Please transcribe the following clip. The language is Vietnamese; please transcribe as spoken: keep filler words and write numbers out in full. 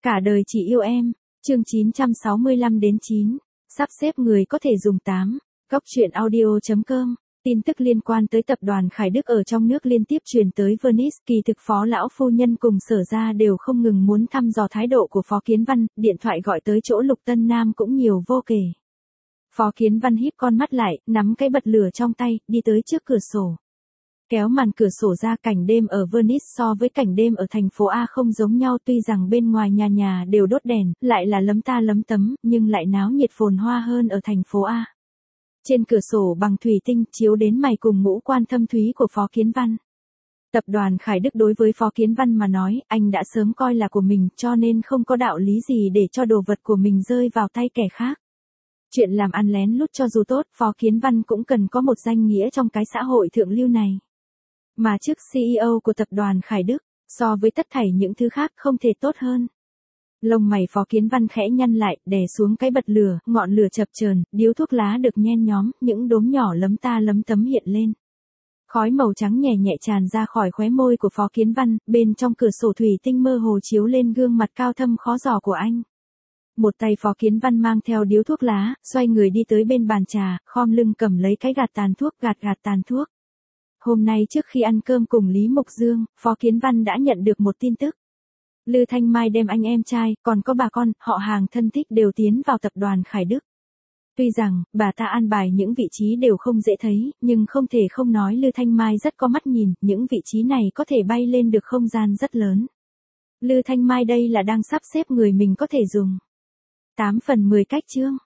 Cả đời chỉ yêu em, chương chín trăm sáu mươi lăm đến chín, sắp xếp người có thể dùng tám, góc truyện audio chấm com. Tin tức liên quan tới tập đoàn Khải Đức ở trong nước liên tiếp truyền tới Venice, kỳ thực phó lão phu nhân cùng Sở gia đều không ngừng muốn thăm dò thái độ của Phó Kiến Văn, điện thoại gọi tới chỗ Lục Tân Nam cũng nhiều vô kể. Phó Kiến Văn híp con mắt lại, nắm cái bật lửa trong tay, đi tới trước cửa sổ. Kéo màn cửa sổ ra, cảnh đêm ở Venice so với cảnh đêm ở thành phố A không giống nhau, tuy rằng bên ngoài nhà nhà đều đốt đèn, lại là lấm ta lấm tấm, nhưng lại náo nhiệt phồn hoa hơn ở thành phố A. Trên cửa sổ bằng thủy tinh chiếu đến mày cùng ngũ quan thâm thúy của Phó Kiến Văn. Tập đoàn Khải Đức đối với Phó Kiến Văn mà nói, anh đã sớm coi là của mình, cho nên không có đạo lý gì để cho đồ vật của mình rơi vào tay kẻ khác. Chuyện làm ăn lén lút cho dù tốt, Phó Kiến Văn cũng cần có một danh nghĩa trong cái xã hội thượng lưu này. Mà chức xê e ô của tập đoàn Khải Đức, so với tất thảy những thứ khác không thể tốt hơn. Lông mày Phó Kiến Văn khẽ nhăn lại, đè xuống cái bật lửa, ngọn lửa chập chờn, điếu thuốc lá được nhen nhóm, những đốm nhỏ lấm ta lấm tấm hiện lên. Khói màu trắng nhẹ nhẹ tràn ra khỏi khóe môi của Phó Kiến Văn, bên trong cửa sổ thủy tinh mơ hồ chiếu lên gương mặt cao thâm khó dò của anh. Một tay Phó Kiến Văn mang theo điếu thuốc lá, xoay người đi tới bên bàn trà, khom lưng cầm lấy cái gạt tàn thuốc, gạt gạt tàn thuốc. Hôm nay trước khi ăn cơm cùng Lý Mục Dương, Phó Kiến Văn đã nhận được một tin tức. Lư Thanh Mai đem anh em trai, còn có bà con, họ hàng thân thích đều tiến vào tập đoàn Khải Đức. Tuy rằng, bà ta an bài những vị trí đều không dễ thấy, nhưng không thể không nói Lư Thanh Mai rất có mắt nhìn, những vị trí này có thể bay lên được không gian rất lớn. Lư Thanh Mai đây là đang sắp xếp người mình có thể dùng. tám phần mười cách chương.